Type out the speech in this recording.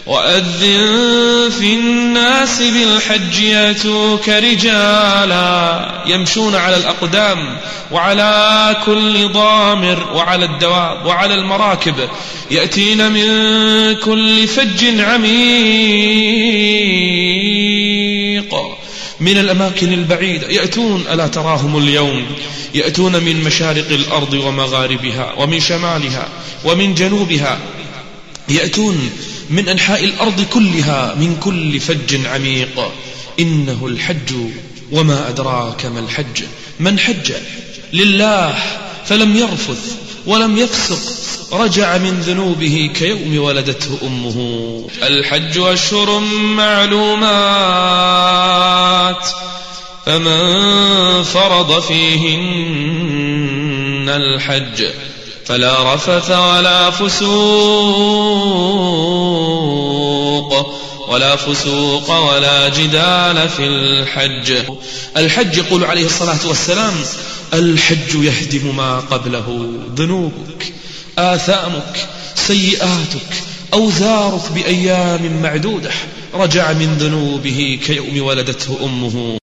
وأذن في الناس بالحج يأتوك رجالا يمشون على الأقدام وعلى كل ضامر وعلى الدواب وعلى المراكب يأتين من كل فج عميق من الأماكن البعيدة يأتون ألا تراهم اليوم يأتون من مشارق الأرض ومغاربها ومن شمالها ومن جنوبها يأتون من أنحاء الأرض كلها من كل فج عميق. إنه الحج وما أدراك ما الحج من حج لله فلم يرفث ولم يفسق رجع من ذنوبه كيوم ولدته أمه. الحج أشهر معلومات فمن فرض فيهن الحج فلا رفث ولا فسوق ولا جدال في الحج. الحج يقول عليه الصلاة والسلام الحج يهدم ما قبله ذنوبك آثامك سيئاتك أوزارك بأيام معدودة رجع من ذنوبه كيوم ولدته أمه.